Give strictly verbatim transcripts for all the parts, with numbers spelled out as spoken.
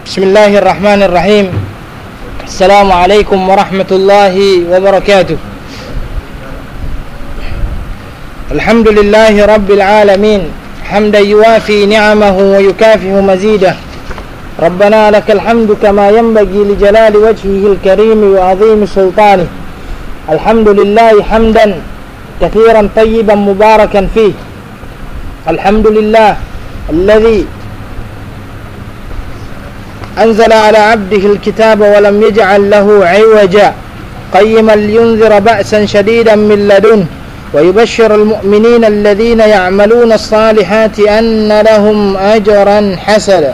Bismillahirrahmanirrahim. Assalamualaikum warahmatullahi wabarakatuh. Alhamdulillahi rabbil alamin. Hamdan yuwafi ni'amahu wa yukafihu mazidah. Rabbana lakal hamdu kama yanbaghi li jalali wajhihil karim wa 'azimi sultanih. Alhamdulillahi hamdan kathiran tayyiban mubarakan fih. Alhamdulillah alladhi أنزل على عبده الكتاب ولم يجعل له عوجا قيما لينذر بأسا شديدا من لدنه ويبشر المؤمنين الذين يعملون الصالحات أن لهم أجرا حسنا.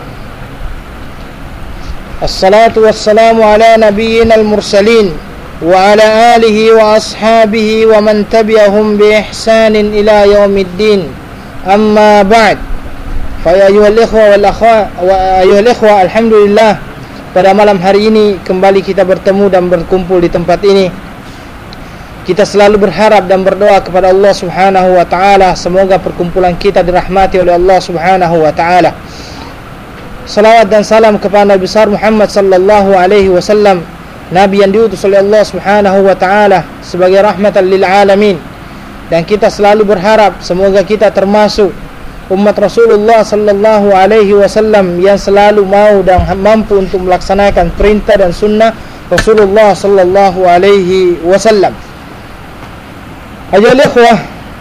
الصلاة والسلام على نبينا المرسلين وعلى آله وأصحابه ومن تبعهم بإحسان إلى يوم الدين. أما بعد, Faya ayuhal ikhwa wal akhwa wa ayuhal ikhwa, alhamdulillah pada malam hari ini kembali kita bertemu dan berkumpul di tempat ini. Kita selalu berharap dan berdoa kepada Allah Subhanahu wa taala semoga perkumpulan kita dirahmati oleh Allah Subhanahu wa taala. Salawat dan salam kepada Nabi besar Muhammad sallallahu alaihi wasallam, nabi yang diutus oleh Allah Subhanahu wa taala sebagai rahmatan lil alamin. Dan kita selalu berharap semoga kita termasuk umat Rasulullah sallallahu alaihi wasallam yang selalu mau dan mampu untuk melaksanakan perintah dan sunnah Rasulullah sallallahu alaihi wasallam. Ayuhal ikhwah,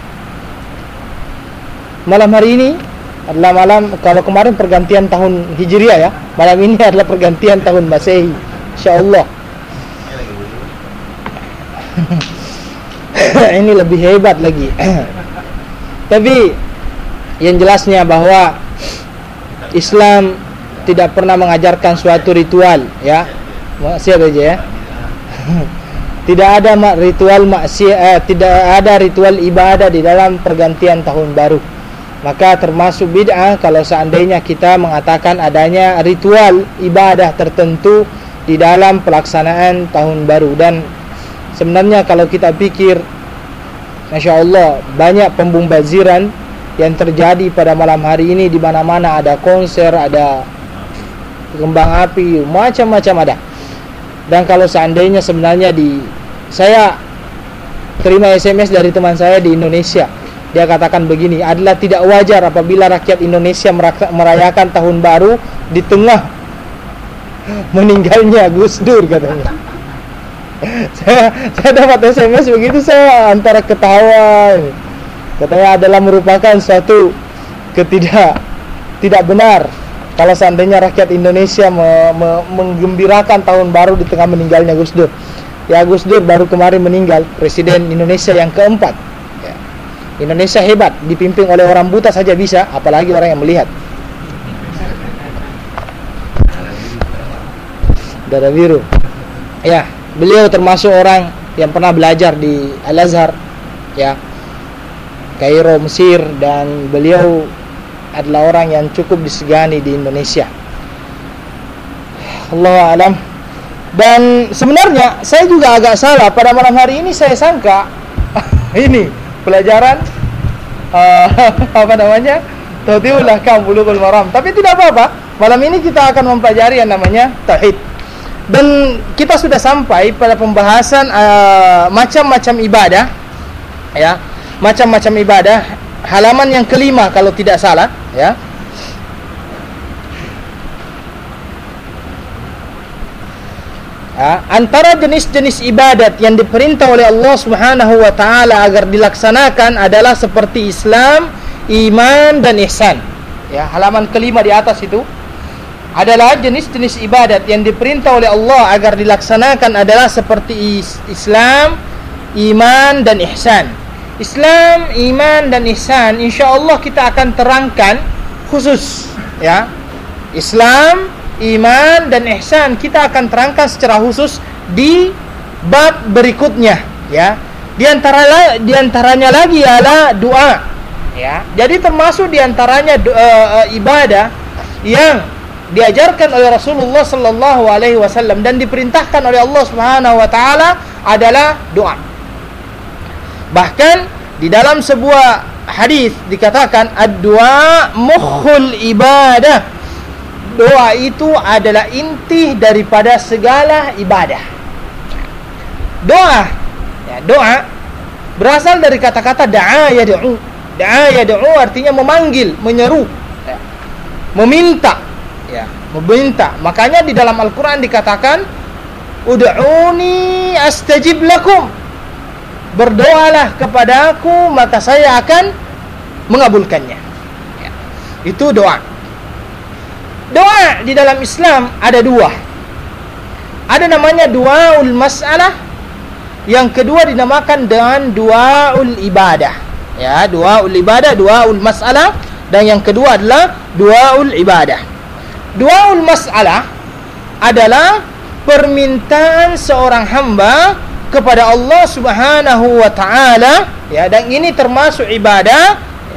malam hari ini adalah malam, kalau kemarin pergantian tahun Hijriah ya, malam ini adalah pergantian tahun Masehi, insyaallah. Ini lebih hebat lagi. Tapi yang jelasnya bahwa Islam tidak pernah mengajarkan suatu ritual, ya. Maksiat aja ya. Tidak ada ritual maksiat, eh, tidak ada ritual ibadah di dalam pergantian tahun baru. Maka termasuk bid'ah kalau seandainya kita mengatakan adanya ritual ibadah tertentu di dalam pelaksanaan tahun baru. Dan sebenarnya kalau kita pikir, Masya Allah, banyak pembubaziran yang terjadi pada malam hari ini. Di mana-mana ada konser, ada kembang api, macam-macam ada. Dan kalau seandainya sebenarnya di saya terima S M S dari teman saya di Indonesia, dia katakan begini, adalah tidak wajar apabila rakyat Indonesia merayakan tahun baru di tengah meninggalnya Gus Dur, katanya. saya, saya dapat S M S begitu, saya antara ketawa, katanya adalah merupakan suatu ketidak tidak benar kalau seandainya rakyat Indonesia me, me, menggembirakan tahun baru di tengah meninggalnya Gus Dur. Ya, Gus Dur baru kemarin meninggal, presiden Indonesia yang keempat. Ya. Indonesia hebat, dipimpin oleh orang buta saja bisa, apalagi orang yang melihat. Dada biru. Ya, beliau termasuk orang yang pernah belajar di Al-Azhar, ya, Kairo, Mesir, dan beliau adalah orang yang cukup disegani di Indonesia. Allahu a'lam. Dan sebenarnya saya juga agak salah pada malam hari ini. Saya sangka ini pelajaran uh, apa namanya, Tauhidul Ahkam Bulughul Maram. Tapi tidak apa-apa. Malam ini kita akan mempelajari yang namanya tauhid. Dan kita sudah sampai pada pembahasan uh, macam-macam ibadah, ya. Macam-macam ibadah, halaman yang kelima kalau tidak salah, ya. Ya, antara jenis-jenis ibadat yang diperintah oleh Allah Subhanahu wa taala agar dilaksanakan adalah seperti Islam, iman dan ihsan. Ya, halaman kelima di atas itu adalah jenis-jenis ibadat yang diperintah oleh Allah agar dilaksanakan adalah seperti Islam, iman dan ihsan. Islam, iman dan ihsan insyaallah kita akan terangkan khusus, ya. Islam, iman dan ihsan kita akan terangkan secara khusus di bab berikutnya, ya. Di antara di antaranya lagi adalah doa, ya. Jadi termasuk di antaranya uh, ibadah yang diajarkan oleh Rasulullah sallallahu alaihi wasallam dan diperintahkan oleh Allah Subhanahu wa taala adalah doa. Bahkan di dalam sebuah hadis dikatakan ad-du'a mukhul ibadah. doa itu adalah inti daripada segala ibadah. Doa, ya, doa berasal dari kata-kata da'a yad'u. Da'a yad'u artinya memanggil, menyeru, ya, meminta, ya, meminta. Makanya di dalam Al-Quran dikatakan, ud'uni astajib lakum. Berdoalah kepadaku maka saya akan mengabulkannya. Ya, itu doa. Doa di dalam Islam ada dua. Ada namanya duaul mas'alah, yang kedua dinamakan dengan duaul ibadah. Ya, duaul ibadah, duaul mas'alah, dan yang kedua adalah duaul ibadah. Duaul mas'alah adalah permintaan seorang hamba kepada Allah Subhanahu wa taala, ya, dan ini termasuk ibadah,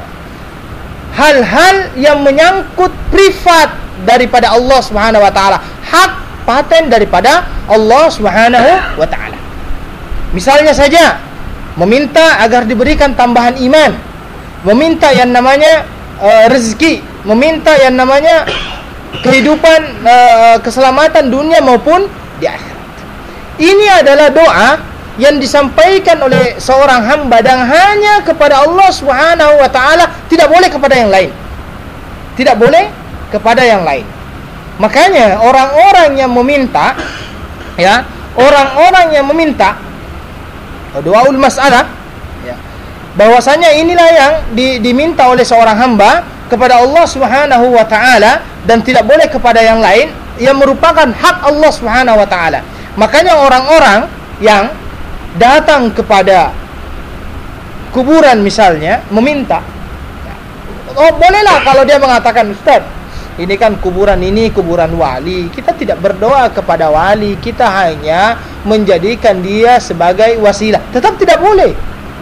hal-hal yang menyangkut privat daripada Allah Subhanahu wa taala, hak paten daripada Allah Subhanahu wa taala. Misalnya saja meminta agar diberikan tambahan iman, meminta yang namanya uh, rezeki, meminta yang namanya kehidupan, uh, keselamatan dunia maupun di akhirat. Ini adalah doa yang disampaikan oleh seorang hamba dan hanya kepada Allah Subhanahu wa taala, tidak boleh kepada yang lain. Tidak boleh kepada yang lain. Makanya orang-orang yang meminta, ya, orang-orang yang meminta doaul mas'alah, ya, bahwasanya inilah yang di, diminta oleh seorang hamba kepada Allah Subhanahu wa taala dan tidak boleh kepada yang lain, yang merupakan hak Allah Subhanahu wa taala. Makanya orang-orang yang datang kepada kuburan misalnya meminta, oh bolehlah kalau dia mengatakan, Ustaz, ini kan kuburan ini kuburan wali, kita tidak berdoa kepada wali, kita hanya menjadikan dia sebagai wasilah. Tetap tidak boleh.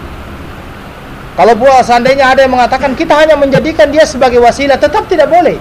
Kalau pula seandainya ada yang mengatakan kita hanya menjadikan dia sebagai wasilah, tetap tidak boleh.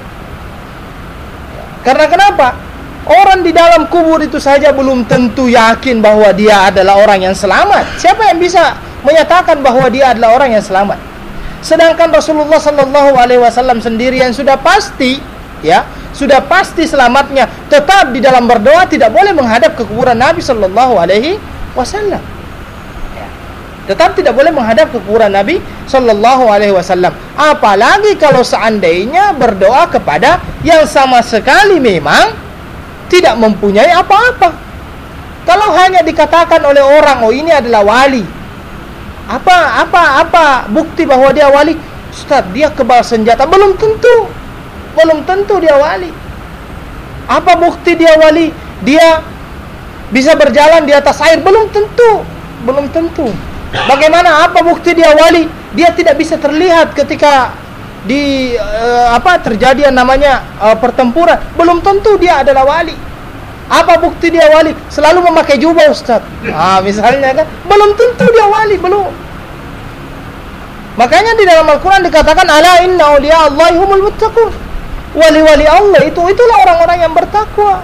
Karena kenapa? Orang di dalam kubur itu saja belum tentu yakin bahwa dia adalah orang yang selamat. Siapa yang bisa menyatakan bahwa dia adalah orang yang selamat? Sedangkan Rasulullah sallallahu alaihi wasallam sendiri yang sudah pasti, ya, sudah pasti selamatnya, tetap di dalam berdoa tidak boleh menghadap ke kuburan Nabi sallallahu alaihi wasallam. Ya. Tetap tidak boleh menghadap ke kuburan Nabi sallallahu alaihi wasallam. Apalagi kalau seandainya berdoa kepada yang sama sekali memang tidak mempunyai apa-apa. Kalau hanya dikatakan oleh orang, oh ini adalah wali, apa apa apa bukti bahwa dia wali? Ustaz, dia kebal senjata. Belum tentu. Belum tentu dia wali. Apa bukti dia wali? Dia bisa berjalan di atas air? Belum tentu. Belum tentu. Bagaimana apa bukti dia wali? Dia tidak bisa terlihat ketika di uh, apa terjadi yang namanya uh, pertempuran. Belum tentu dia adalah wali. Apa bukti dia wali? Selalu memakai jubah, Ustaz. Ah, misalnya kan, belum tentu dia wali, belum. Makanya di dalam Al-Quran dikatakan, ala inna awliya Allahi humul muttaqun. Wali-wali Allah itu itulah orang-orang yang bertakwa.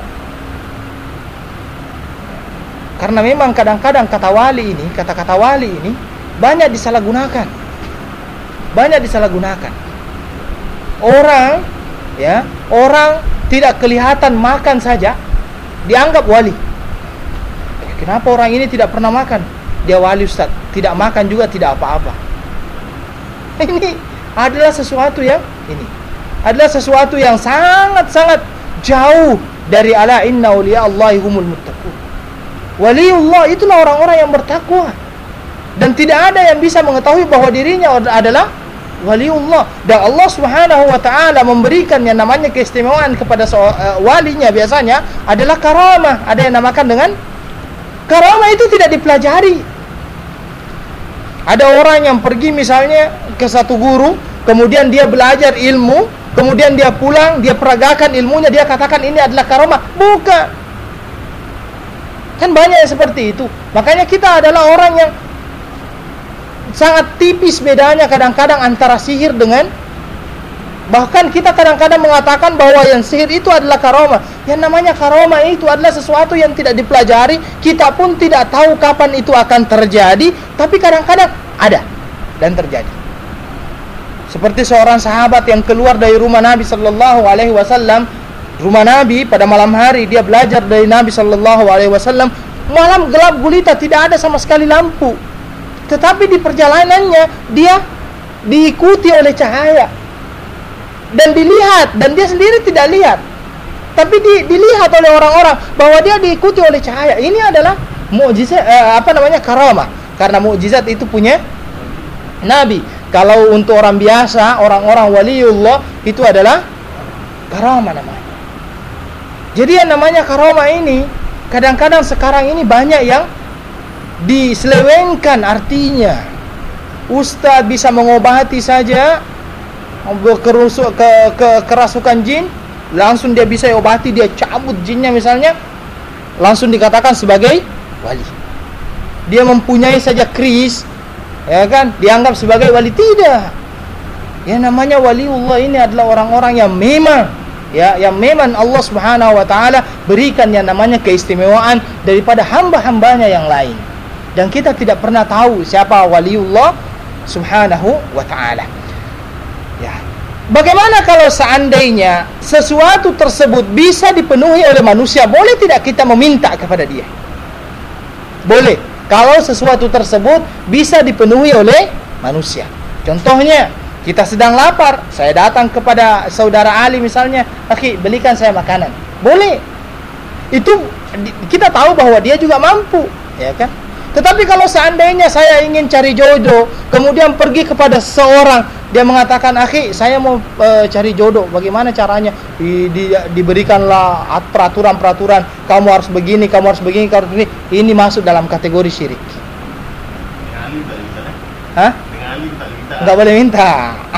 Karena memang kadang-kadang kata wali ini, kata-kata wali ini banyak disalahgunakan. Banyak disalahgunakan. Orang, ya, orang tidak kelihatan makan saja dianggap wali. Kenapa orang ini tidak pernah makan? Dia wali, Ustaz. Tidak makan juga tidak apa-apa. Ini adalah sesuatu yang ini adalah sesuatu yang sangat-sangat jauh dari ala inna awliya Allahi humul muttaqun. Waliullah itulah orang-orang yang bertakwa, dan tidak ada yang bisa mengetahui bahwa dirinya adalah waliullah. Dan Allah Subhanahu wa taala memberikan yang namanya keistimewaan kepada so, uh, walinya biasanya adalah karamah. Ada yang namakan dengan karamah, itu tidak dipelajari. Ada orang yang pergi misalnya ke satu guru, kemudian dia belajar ilmu, kemudian dia pulang, dia peragakan ilmunya, dia katakan ini adalah karamah. Bukan. Kan banyak yang seperti itu. Makanya kita adalah orang yang sangat tipis bedanya kadang-kadang antara sihir dengan, bahkan kita kadang-kadang mengatakan bahwa yang sihir itu adalah karamah. Yang namanya karamah itu adalah sesuatu yang tidak dipelajari, kita pun tidak tahu kapan itu akan terjadi, tapi kadang-kadang ada dan terjadi. Seperti seorang sahabat yang keluar dari rumah Nabi sallallahu alaihi wasallam rumah Nabi pada malam hari, dia belajar dari Nabi sallallahu alaihi wasallam. Malam gelap gulita, tidak ada sama sekali lampu. Tetapi di perjalanannya dia diikuti oleh cahaya dan dilihat, dan dia sendiri tidak lihat, tapi di, dilihat oleh orang-orang bahwa dia diikuti oleh cahaya. Ini adalah mukjizat, eh, apa namanya, karamah. Karena mukjizat itu punya Nabi. Kalau untuk orang biasa, orang-orang waliullah, itu adalah karamah namanya. Jadi yang namanya karamah ini, kadang-kadang sekarang ini banyak yang diselewengkan artinya. Ustaz bisa mengobati saja kerusuk, ke, ke kerasukan jin, langsung dia bisa obati, dia cabut jinnya misalnya, langsung dikatakan sebagai wali. Dia mempunyai saja kris, ya kan, dianggap sebagai wali. Tidak. Yang namanya waliullah ini adalah orang-orang yang memang, ya, yang memang Allah Subhanahu wa taala berikan yang namanya keistimewaan daripada hamba-hambanya yang lain. Dan kita tidak pernah tahu siapa waliullah Subhanahu wa taala. Ya. Bagaimana kalau seandainya sesuatu tersebut bisa dipenuhi oleh manusia, boleh tidak kita meminta kepada dia? Boleh. Kalau sesuatu tersebut bisa dipenuhi oleh manusia. Contohnya, kita sedang lapar, saya datang kepada saudara Ali misalnya, "Akhi, belikan saya makanan." Boleh. Itu kita tahu bahwa dia juga mampu, ya kan? Tetapi kalau seandainya saya ingin cari jodoh, kemudian pergi kepada seorang, dia mengatakan, "Akhi, saya mau e, cari jodoh. Bagaimana caranya?" Di, di, diberikanlah peraturan-peraturan, kamu harus begini, kamu harus begini, kamu harus begini. Ini masuk dalam kategori syirik. Dengan alim tak bisa. Hah? Dengan alim tak bisa. Enggak boleh minta.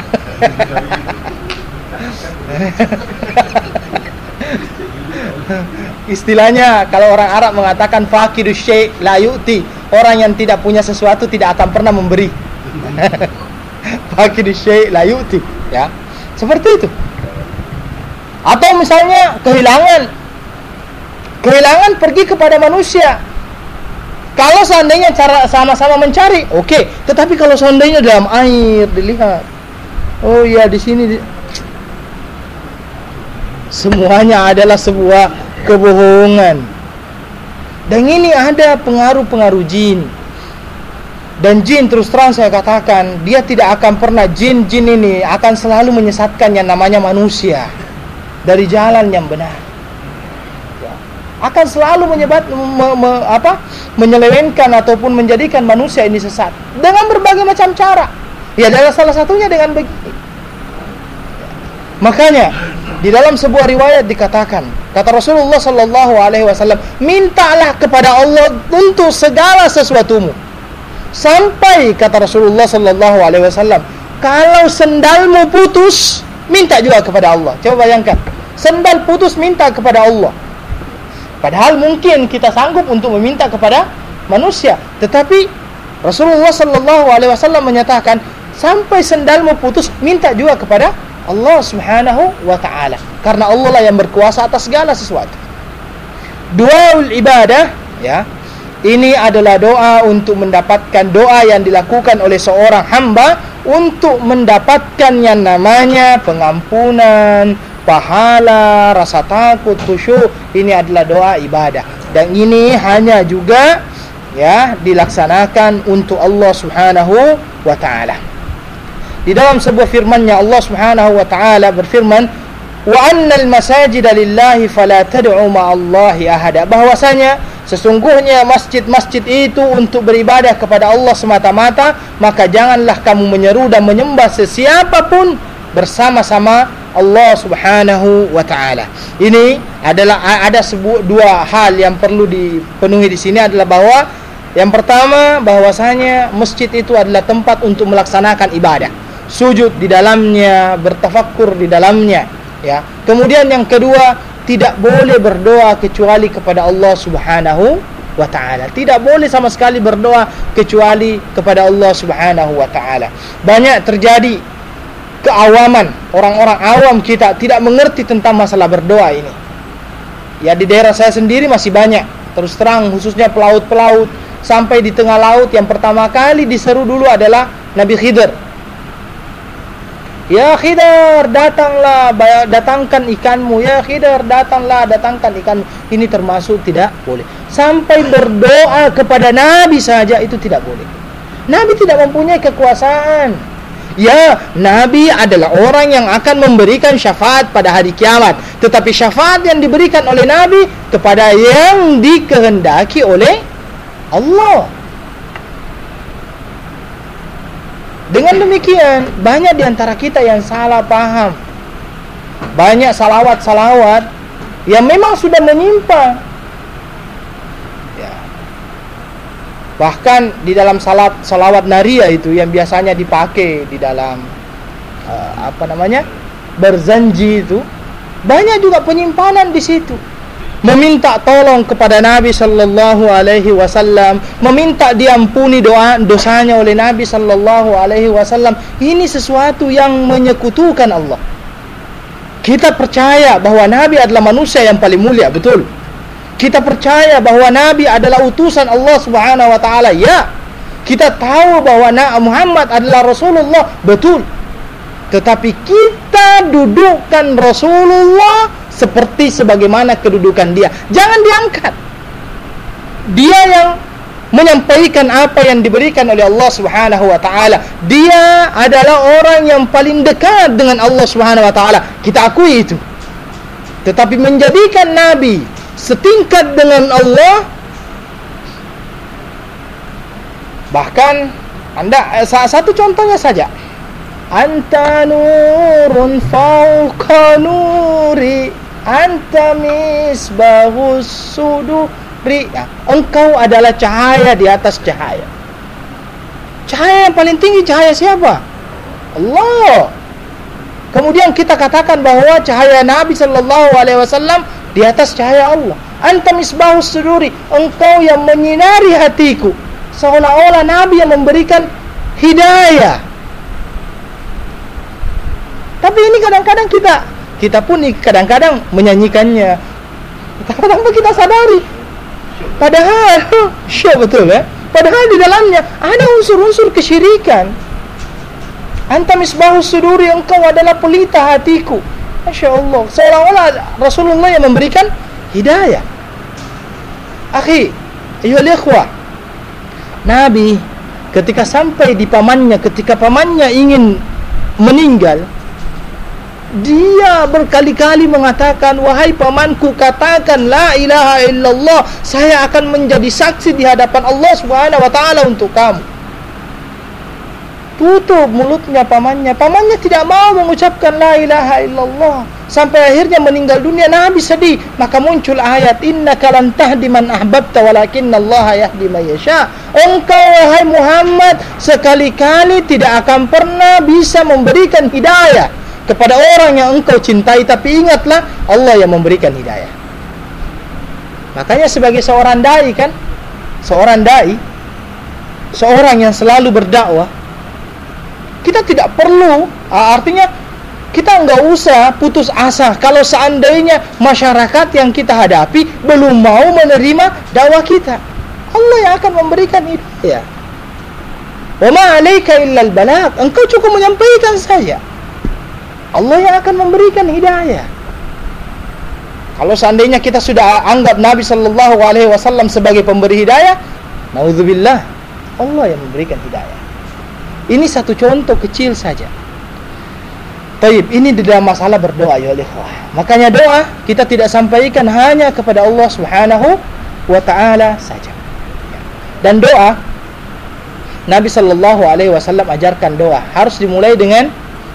Istilahnya kalau orang Arab mengatakan faqidu syai' la yu'ti, orang yang tidak punya sesuatu tidak akan pernah memberi. Faqidu syai' la yu'ti, ya. Seperti itu. Atau misalnya kehilangan kehilangan pergi kepada manusia. Kalau seandainya cara sama-sama mencari, oke. Okay. Tetapi kalau seandainya dalam air dilihat, oh ya di sini di... semuanya adalah sebuah kebohongan. Dan ini ada pengaruh-pengaruh jin. Dan jin, terus terang saya katakan, dia tidak akan pernah, jin-jin ini akan selalu menyesatkan yang namanya manusia dari jalan yang benar. Ya. Akan selalu menyebat, me, me, apa, menyelewengkan ataupun menjadikan manusia ini sesat dengan berbagai macam cara. Ya, adalah salah satunya dengan begini. Makanya di dalam sebuah riwayat dikatakan, kata Rasulullah sallallahu alaihi wasallam, mintalah kepada Allah untuk segala sesuatumu. Sampai kata Rasulullah sallallahu alaihi wasallam, kalau sendalmu putus, minta juga kepada Allah. Coba bayangkan, sendal putus minta kepada Allah. Padahal mungkin kita sanggup untuk meminta kepada manusia, tetapi Rasulullah sallallahu alaihi wasallam menyatakan, sampai sendalmu putus, minta juga kepada Allah Subhanahu wa ta'ala. Karena Allah lah yang berkuasa atas segala sesuatu. Duaul ibadah, ya, ini adalah doa untuk mendapatkan, doa yang dilakukan oleh seorang hamba untuk mendapatkan yang namanya pengampunan, pahala, rasa takut, khusyuk. Ini adalah doa ibadah. Dan ini hanya juga, ya, dilaksanakan untuk Allah Subhanahu wa ta'ala. Di dalam sebuah firman-Nya Allah Subhanahu wa taala berfirman, "Wa annal masajida lillahi fala tad'u ma'allahi ahada." Bahwasanya sesungguhnya masjid-masjid itu untuk beribadah kepada Allah semata-mata, maka janganlah kamu menyeru dan menyembah sesiapapun bersama-sama Allah Subhanahu wa taala. Ini adalah ada sebuah dua hal yang perlu dipenuhi di sini, adalah bahwa yang pertama, bahwasanya masjid itu adalah tempat untuk melaksanakan ibadah, sujud di dalamnya, bertafakkur di dalamnya, ya. Kemudian yang kedua, tidak boleh berdoa kecuali kepada Allah Subhanahu wa taala. Tidak boleh sama sekali berdoa kecuali kepada Allah Subhanahu wa taala. Banyak terjadi keawaman, orang-orang awam kita tidak mengerti tentang masalah berdoa ini. Ya, di daerah saya sendiri masih banyak, terus terang, khususnya pelaut-pelaut. Sampai di tengah laut, yang pertama kali diseru dulu adalah Nabi Khidir. Ya Khidr, datanglah, datangkan ikanmu. Ya Khidr, datanglah, datangkan ikanmu. Ini termasuk tidak boleh. Sampai berdoa kepada Nabi saja itu tidak boleh. Nabi tidak mempunyai kekuasaan. Ya, Nabi adalah orang yang akan memberikan syafaat pada hari kiamat. Tetapi syafaat yang diberikan oleh Nabi kepada yang dikehendaki oleh Allah. Dengan demikian, banyak di antara kita yang salah paham. Banyak salawat-salawat yang memang sudah menyimpang. Ya. Bahkan di dalam salat salawat naria itu yang biasanya dipakai di dalam uh, apa namanya? berzanji itu, banyak juga penyimpanan di situ. Meminta tolong kepada Nabi sallallahu alaihi wasallam, meminta diampuni doa dosanya oleh Nabi sallallahu alaihi wasallam. Ini sesuatu yang menyekutukan Allah. Kita percaya bahwa Nabi adalah manusia yang paling mulia, betul. Kita percaya bahwa Nabi adalah utusan Allah Subhanahu wa taala. Ya. Kita tahu bahwa Muhammad adalah Rasulullah, betul. Tetapi kita dudukkan Rasulullah seperti sebagaimana kedudukan dia. Jangan diangkat. Dia yang menyampaikan apa yang diberikan oleh Allah Subhanahu wa taala. Dia adalah orang yang paling dekat dengan Allah Subhanahu wa taala. Kita akui itu. Tetapi menjadikan Nabi setingkat dengan Allah, bahkan Anda satu contohnya saja. Anta nurun fauqa nuri, anta misbahus suduri. Engkau adalah cahaya di atas cahaya. Cahaya yang paling tinggi cahaya siapa? Allah. Kemudian kita katakan bahwa cahaya Nabi sallallahu alaihi wasallam di atas cahaya Allah. Anta misbahus suduri, engkau yang menyinari hatiku. Seolah-olah Nabi yang memberikan hidayah. Tapi ini kadang-kadang kita kita pun kadang-kadang menyanyikannya tanpa kita sadari. Padahal syok betul ya. Padahal di dalamnya ada unsur-unsur kesyirikan. Anta misbahus suduri, engkau adalah pelita hatiku. Masya Allah. Seolah-olah Rasulullah yang memberikan hidayah. Akhi, ayyuhal ikhwah, Nabi ketika sampai di pamannya, ketika pamannya ingin meninggal, dia berkali-kali mengatakan, wahai pamanku, katakan la ilaha illallah, saya akan menjadi saksi di hadapan Allah Subhanahu wa taala untuk kamu. Tutup mulutnya pamannya. Pamannya tidak mau mengucapkan la ilaha illallah. Sampai akhirnya meninggal dunia. Nabi sedih. Maka muncul ayat, innaka lan tahdi man ahbabta walakinnallaha yahdi man yasha. Engkau wahai Muhammad sekali-kali tidak akan pernah bisa memberikan hidayah kepada orang yang engkau cintai, tapi ingatlah Allah yang memberikan hidayah. Makanya sebagai seorang dai kan, seorang dai, seorang yang selalu berdakwah, kita tidak perlu, artinya kita enggak usah putus asa kalau seandainya masyarakat yang kita hadapi belum mau menerima dakwah kita. Allah yang akan memberikan hidayah. Wa ma 'alaika illal balagh, engkau cukup menyampaikan saja. Allah yang akan memberikan hidayah. Kalau seandainya kita sudah anggap Nabi sallallahu alaihi wasallam sebagai pemberi hidayah, naudzubillah, Allah yang memberikan hidayah. Ini satu contoh kecil saja. Taib, ini di dalam masalah berdoa ya ikhwah. Makanya doa kita tidak sampaikan hanya kepada Allah Subhanahu wa taala saja. Dan doa Nabi sallallahu alaihi wasallam ajarkan doa harus dimulai dengan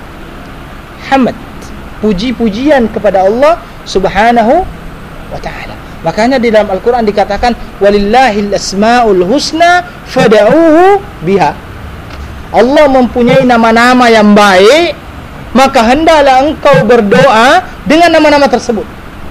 hamd, puji-pujian kepada Allah Subhanahu wa taala. Makanya di dalam Al-Qur'an dikatakan walillahil asmaul husna fad'uuhu biha. Allah mempunyai nama-nama yang baik, maka hendaklah engkau berdoa dengan nama-nama tersebut.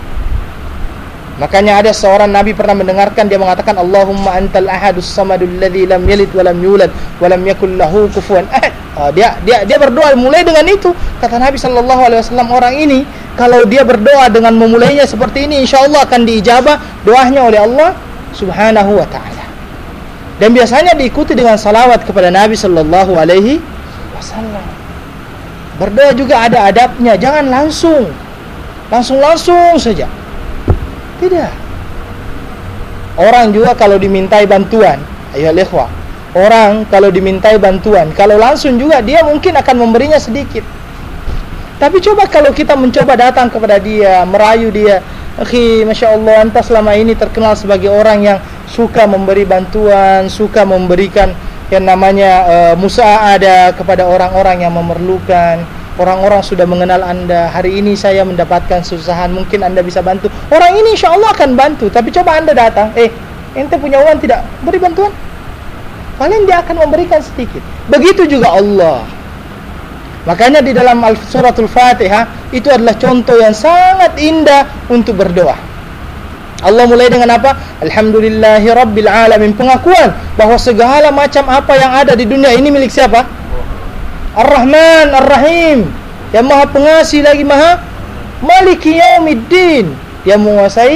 Makanya ada seorang Nabi pernah mendengarkan dia mengatakan Allahumma antal ahadus samadul ladzi lam yalid wa lam yulad wa lam yakul lahu kufuwan ahad. Oh, dia dia dia berdoa mulai dengan itu. Kata Nabi sallallahu alaihi wasallam, orang ini kalau dia berdoa dengan memulainya seperti ini, insyaallah akan diijabah doanya oleh Allah Subhanahu wa taala. Dan biasanya diikuti dengan salawat kepada Nabi sallallahu alaihi wasallam. Berdoa juga ada adabnya, jangan langsung langsung-langsung saja. Tidak. Orang juga kalau dimintai bantuan, ayo ikhwah, orang kalau dimintai bantuan, kalau langsung juga dia mungkin akan memberinya sedikit. Tapi coba kalau kita mencoba datang kepada dia, merayu dia, akhi, Masya Allah, anta selama ini terkenal sebagai orang yang suka memberi bantuan, suka memberikan yang namanya uh, musa'adah kepada orang-orang yang memerlukan. Orang-orang sudah mengenal anda. Hari ini saya mendapatkan kesusahan, mungkin anda bisa bantu. Orang ini insya Allah akan bantu. Tapi coba anda datang, eh, ente punya uang tidak, beri bantuan. Paling dia akan memberikan sedikit. Begitu juga Allah. Makanya di dalam suratul Fatihah itu adalah contoh yang sangat indah untuk berdoa. Allah mulai dengan apa? Alhamdulillahi Rabbil Alamin. Pengakuan bahwa segala macam apa yang ada di dunia ini milik siapa? Ar-Rahman, Ar-Rahim. Yang maha pengasih lagi maha Maliki Yaumiddin. Yang menguasai.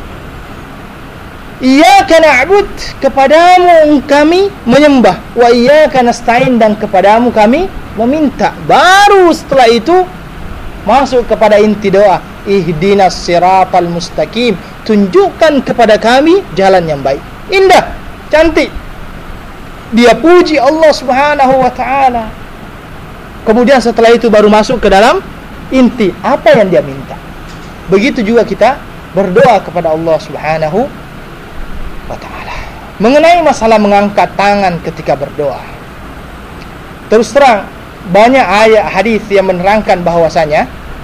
Iyyaka na'bud, kepadamu kami menyembah. Wa iyyaka nasta'in, dan kepadamu kami meminta. Baru setelah itu masuk kepada inti doa. Ihdinas siratal mustaqim, tunjukkan kepada kami jalan yang baik. Indah, cantik. Dia puji Allah Subhanahu wa taala. Kemudian setelah itu baru masuk ke dalam inti apa yang dia minta. Begitu juga kita berdoa kepada Allah Subhanahu wa taala. Mengenai masalah mengangkat tangan ketika berdoa, terus terang banyak ayat hadis yang menerangkan bahwasanya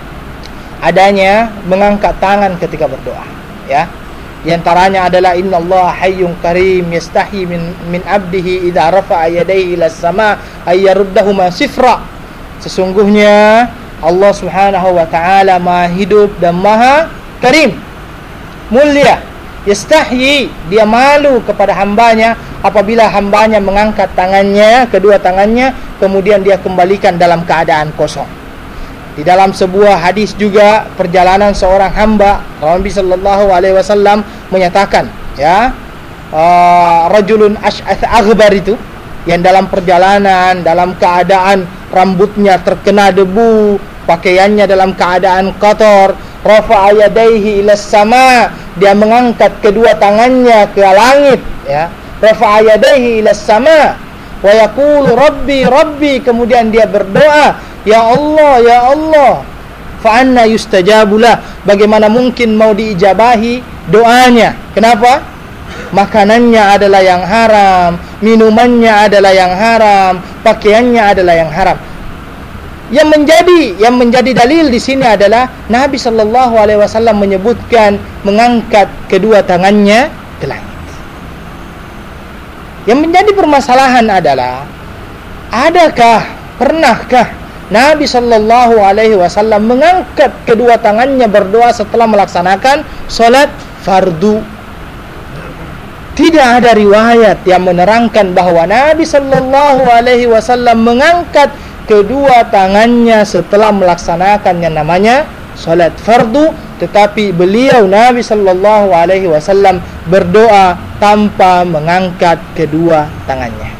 adanya mengangkat tangan ketika berdoa, ya. Di antaranya adalah innallaha hayyun karim yastahi min min 'abdihi idza rafa'a yadayhi ila as-sama' ay yaruddahuma sifra. Sesungguhnya Allah Subhanahu wa taala Maha hidup dan Maha karim, mulia. Yastahi, dia malu kepada hambanya apabila hambanya mengangkat tangannya, kedua tangannya, kemudian dia kembalikan dalam keadaan kosong. Di dalam sebuah hadis juga perjalanan seorang hamba, Nabi sallallahu alaihi wasallam menyatakan, ya, uh, rajulun ash'ath aghbar itu yang dalam perjalanan dalam keadaan rambutnya terkena debu, pakaiannya dalam keadaan kotor, rafa'a yadayhi ila sama, dia mengangkat kedua tangannya ke langit, ya, rafa'a yadayhi ila sama wa yaqulu rabbi rabbi, kemudian dia berdoa, ya Allah ya Allah, fa anna yustajabulah, bagaimana mungkin mau diijabahi doanya? Kenapa? Makanannya adalah yang haram, minumannya adalah yang haram, pakaiannya adalah yang haram. Yang menjadi yang menjadi dalil di sini adalah Nabi sallallahu alaihi wasallam menyebutkan mengangkat kedua tangannya ke langit. Yang menjadi permasalahan adalah, adakah, pernahkah Nabi sallallahu alaihi wasallam mengangkat kedua tangannya berdoa setelah melaksanakan salat fardu? Tidak ada riwayat yang menerangkan bahwa Nabi sallallahu alaihi wasallam mengangkat kedua tangannya setelah melaksanakan yang namanya salat fardu, tetapi beliau Nabi sallallahu alaihi wasallam berdoa tanpa mengangkat kedua tangannya.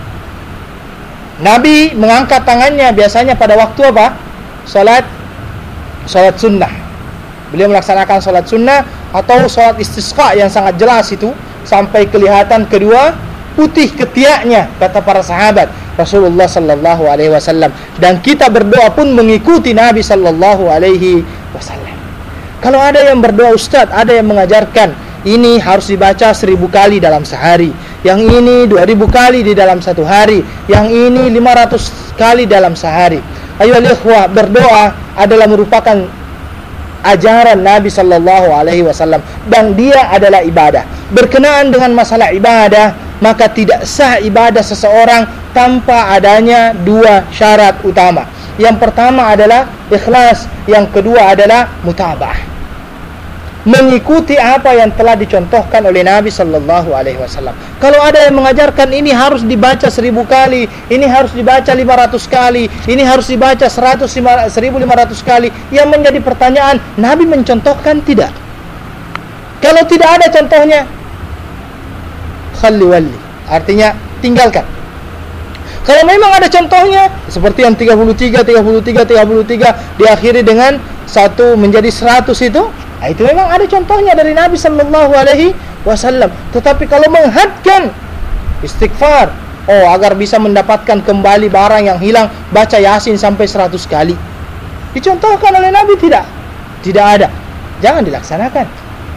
Nabi mengangkat tangannya biasanya pada waktu apa? Salat salat sunnah. Beliau melaksanakan salat sunnah atau salat istisqa yang sangat jelas itu, sampai kelihatan kedua putih ketiaknya, kata para sahabat Rasulullah sallallahu alaihi wasallam, dan kita berdoa pun mengikuti Nabi sallallahu alaihi wasallam. Kalau ada yang berdoa, ustaz, ada yang mengajarkan ini harus dibaca seribu kali dalam sehari, yang ini dua ribu kali di dalam satu hari, yang ini lima ratus kali dalam sehari. Ayo ikhwah, berdoa adalah merupakan ajaran Nabi sallallahu alaihi wasallam, dan dia adalah ibadah. Berkenaan dengan masalah ibadah, maka tidak sah ibadah seseorang tanpa adanya dua syarat utama. Yang pertama adalah ikhlas, yang kedua adalah mutaba'ah, mengikuti apa yang telah dicontohkan oleh Nabi sallallahu alaihi wasallam. Kalau ada yang mengajarkan ini harus dibaca seribu kali, ini harus dibaca lima ratus kali, ini harus dibaca seratus, seribu lima ratus kali, yang menjadi pertanyaan, Nabi mencontohkan tidak? Kalau tidak ada contohnya, khalli walli, artinya tinggalkan. Kalau memang ada contohnya seperti yang tiga puluh tiga, tiga puluh tiga, tiga puluh tiga diakhiri dengan satu menjadi seratus itu, nah itu memang ada contohnya dari Nabi sallallahu alaihi wasallam. Tetapi kalau menghadkan istighfar, oh agar bisa mendapatkan kembali barang yang hilang, baca Yasin sampai seratus kali, dicontohkan oleh Nabi? Tidak. Tidak ada. Jangan dilaksanakan.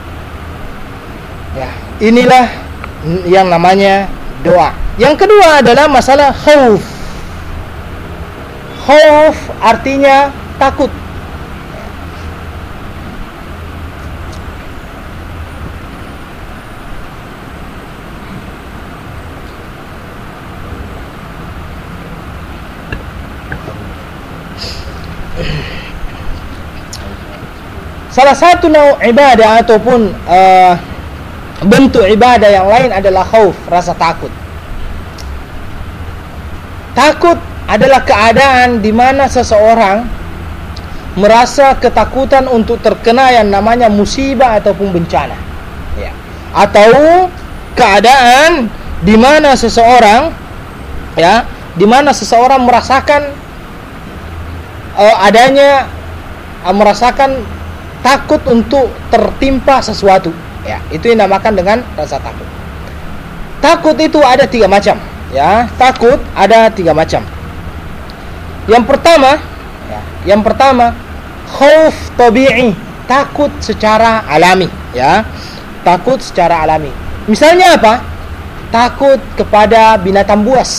Ya, inilah yang namanya doa. Yang kedua adalah masalah khauf. Khauf artinya takut. Salah satu nau ibadah ataupun uh, bentuk ibadah yang lain adalah khauf, rasa takut. Takut adalah keadaan di mana seseorang merasa ketakutan untuk terkena yang namanya musibah ataupun bencana, ya. Atau keadaan di mana seseorang, ya, di mana seseorang merasakan uh, adanya uh, merasakan takut untuk tertimpa sesuatu, ya. Itu yang dinamakan dengan rasa takut. Takut itu ada tiga macam, ya. Takut ada tiga macam. Yang pertama, ya, yang pertama khauf tabi'i, takut secara alami, ya. Takut secara alami. Misalnya apa? Takut kepada binatang buas.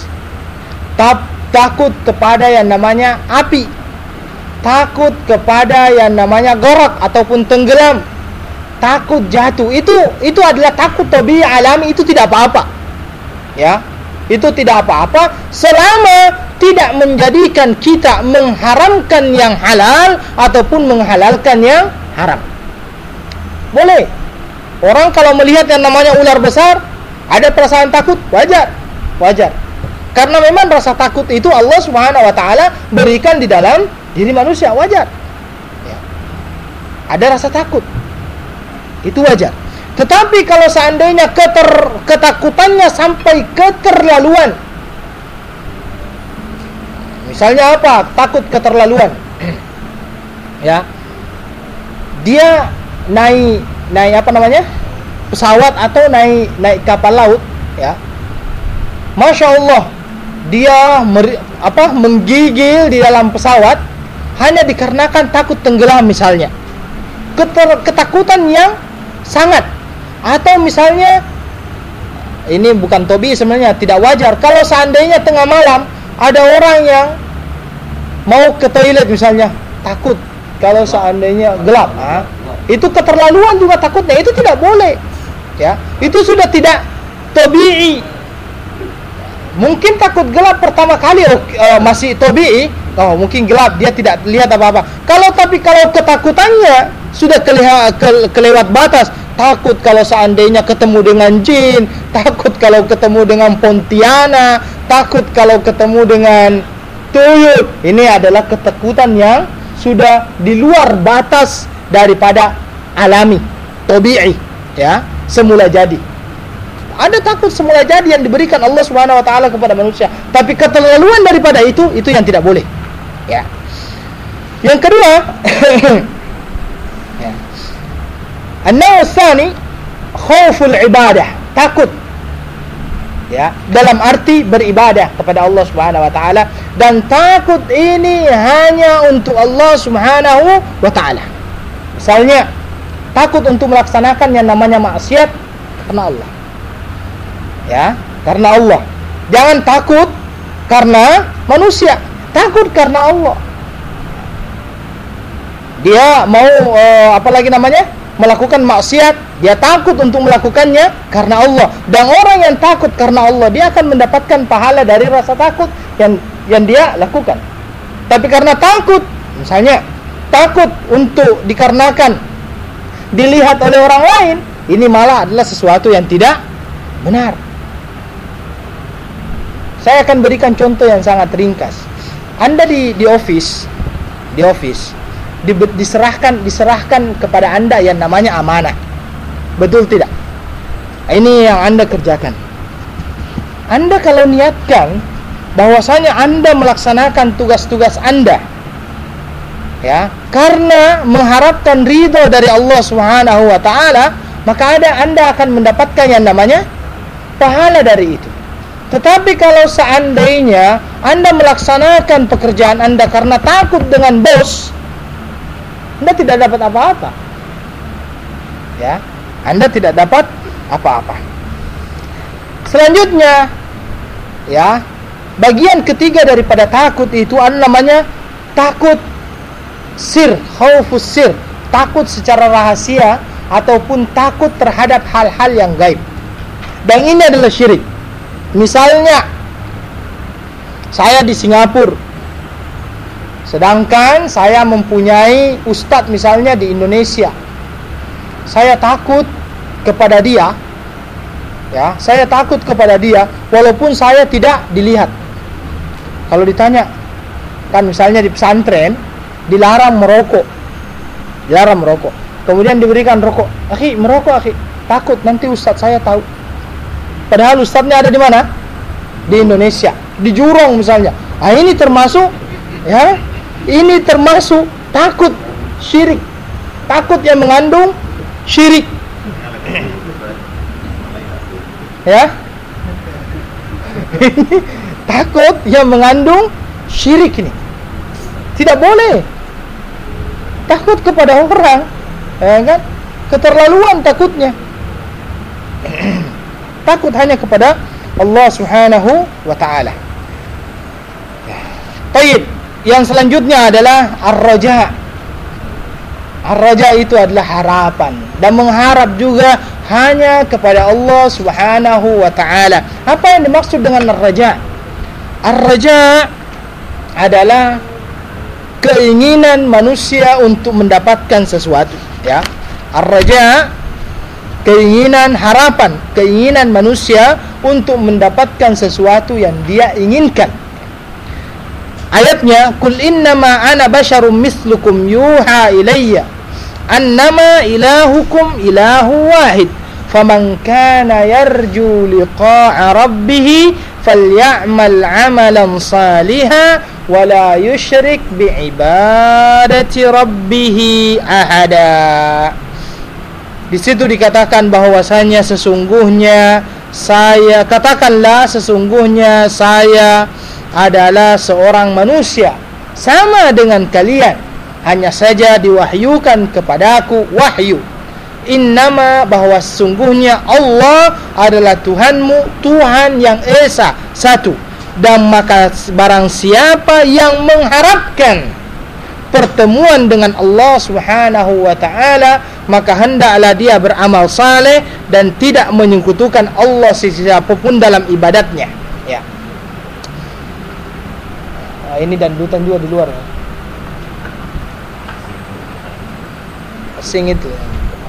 Takut kepada yang namanya api. Takut kepada yang namanya gorak ataupun tenggelam. Takut jatuh. Itu itu adalah takut tabi'i alami, itu tidak apa-apa. Ya. Itu tidak apa-apa selama tidak menjadikan kita mengharamkan yang halal ataupun menghalalkan yang haram. Boleh. Orang kalau melihat yang namanya ular besar, ada perasaan takut, wajar. Wajar. Karena memang rasa takut itu Allah Subhanahu wa taala berikan di dalam diri manusia, wajar. Ya. Ada rasa takut. Itu wajar. Tetapi kalau seandainya keter, ketakutannya sampai keterlaluan, misalnya apa? Takut keterlaluan, ya, dia naik naik apa namanya pesawat atau naik naik kapal laut, ya, masya Allah, dia meri, apa menggigil di dalam pesawat hanya dikarenakan takut tenggelam misalnya, Keter, ketakutan yang sangat. Atau misalnya, ini bukan tobi sebenarnya, tidak wajar kalau seandainya tengah malam ada orang yang mau ke toilet misalnya, takut kalau seandainya gelap, ha? Itu keterlaluan juga takutnya, itu tidak boleh, ya. Itu sudah tidak tabi'i. Mungkin takut gelap pertama kali uh, masih tabi'i, oh mungkin gelap dia tidak lihat apa-apa. Kalau tapi kalau ketakutannya sudah keleha, ke, kelewat batas, takut kalau seandainya ketemu dengan jin, takut kalau ketemu dengan pontianak, takut kalau ketemu dengan tuyul. Ini adalah ketakutan yang sudah di luar batas daripada alami, tabi'i, ya, semula jadi. Ada takut semula jadi yang diberikan Allah Subhanahu wa taala kepada manusia, tapi keterlaluan daripada itu itu yang tidak boleh, ya. Yang kedua, ya. An-naw' ats-tsani khauful ibadah, takut, ya, dalam arti beribadah kepada Allah Subhanahu wa taala, dan takut ini hanya untuk Allah Subhanahu wa taala. Misalnya takut untuk melaksanakan yang namanya maksiat karena Allah, ya, karena Allah. Jangan takut karena manusia, takut karena Allah. Dia mau uh, apa lagi namanya? melakukan maksiat, dia takut untuk melakukannya karena Allah. Dan orang yang takut karena Allah, dia akan mendapatkan pahala dari rasa takut yang yang dia lakukan. Tapi karena takut, misalnya takut untuk dikarenakan dilihat oleh orang lain, ini malah adalah sesuatu yang tidak benar. Saya akan berikan contoh yang sangat ringkas. Anda di di office, di office di, diserahkan diserahkan kepada Anda yang namanya amanah. Betul tidak? Ini yang Anda kerjakan. Anda kalau niatkan bahwasanya Anda melaksanakan tugas-tugas Anda, ya, karena mengharapkan ridho dari Allah Subhanahu wa taala, maka ada Anda akan mendapatkan yang namanya pahala dari itu. Tetapi kalau seandainya Anda melaksanakan pekerjaan Anda karena takut dengan bos, Anda tidak dapat apa-apa. Ya, Anda tidak dapat apa-apa. Selanjutnya, ya, bagian ketiga daripada takut itu adalah namanya takut sir, khaufus sir, takut secara rahasia ataupun takut terhadap hal-hal yang gaib. Dan ini adalah syirik. Misalnya saya di Singapura, sedangkan saya mempunyai ustadz misalnya di Indonesia. Saya takut kepada dia, ya, saya takut kepada dia walaupun saya tidak dilihat. Kalau ditanya, kan misalnya di pesantren dilarang merokok, dilarang merokok. Kemudian diberikan rokok, akhi merokok akhi, takut nanti ustadz saya tahu. Padahal ustadznya ada di mana? Di Indonesia, di Jurong misalnya. Ah, ini termasuk, ya, ini termasuk takut syirik, takut yang mengandung syirik, ya. Ini takut yang mengandung syirik ini. Tidak boleh takut kepada orang, ya kan? Keterlaluan takutnya. Takut hanya kepada Allah Subhanahu wa taala. Baik, yang selanjutnya adalah ar-raja. Ar-raja itu adalah harapan, dan mengharap juga hanya kepada Allah Subhanahu wa taala. Apa yang dimaksud dengan ar-raja? Ar-raja adalah keinginan manusia untuk mendapatkan sesuatu, ya. Ar-raja, keinginan, harapan, keinginan manusia untuk mendapatkan sesuatu yang dia inginkan. Ayatnya, "Qul innama ana basyarum mislukum yuha ilayya annama ilahukum ilahu wahid faman kana yarju liqa'a rabbih falyamal 'amalan salihan wa la yusyrik bi'ibadati rabbih ahada." Di situ dikatakan bahwasanya sesungguhnya saya, katakanlah sesungguhnya saya adalah seorang manusia sama dengan kalian, hanya saja diwahyukan kepadaku wahyu. Innama, bahwa sesungguhnya Allah adalah Tuhanmu, Tuhan yang esa, satu. Dan maka barang siapa yang mengharapkan pertemuan dengan Allah Subhanahu wa taala, maka hendaklah dia beramal saleh dan tidak menyekutukan Allah siapapun dalam ibadatnya, ya. Nah, ini dan dutan juga di luar. Sing itu.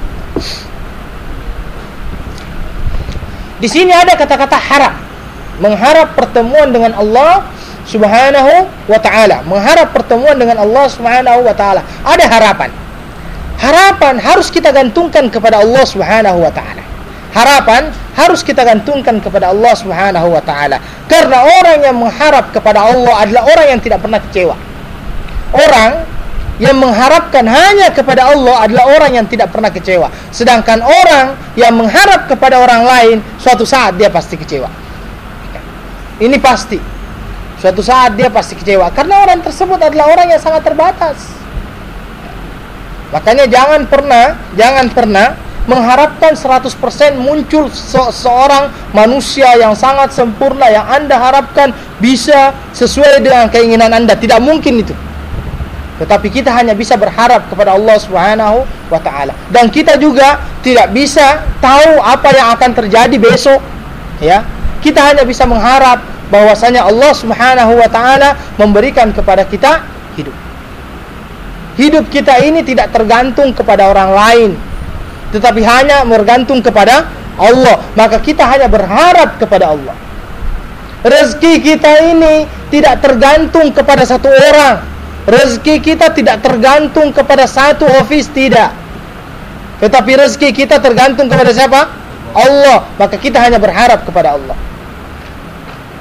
Di sini ada kata-kata harap, mengharap pertemuan dengan Allah Subhanahu wa ta'ala, mengharap pertemuan dengan Allah Subhanahu wa ta'ala. Ada harapan. Harapan harus kita gantungkan kepada Allah Subhanahu wa ta'ala. Harapan harus kita gantungkan kepada Allah Subhanahu wa ta'ala. Karena orang yang mengharap kepada Allah adalah orang yang tidak pernah kecewa. Orang yang mengharapkan hanya kepada Allah adalah orang yang tidak pernah kecewa. Sedangkan orang yang mengharap kepada orang lain, suatu saat dia pasti kecewa. Ini pasti. Suatu saat dia pasti kecewa, karena orang tersebut adalah orang yang sangat terbatas. Makanya jangan pernah, jangan pernah mengharapkan seratus persen muncul se- seorang manusia yang sangat sempurna yang Anda harapkan bisa sesuai dengan keinginan Anda. Tidak mungkin itu. Tetapi kita hanya bisa berharap kepada Allah Subhanahu wa ta'ala. Dan kita juga tidak bisa tahu apa yang akan terjadi besok, ya. Kita hanya bisa mengharap bahwasanya Allah Subhanahu wa ta'ala memberikan kepada kita hidup. Hidup kita ini tidak tergantung kepada orang lain, tetapi hanya bergantung kepada Allah. Maka kita hanya berharap kepada Allah. Rezeki kita ini tidak tergantung kepada satu orang. Rezeki kita tidak tergantung kepada satu office, tidak. Tetapi rezeki kita tergantung kepada siapa? Allah. Maka kita hanya berharap kepada Allah.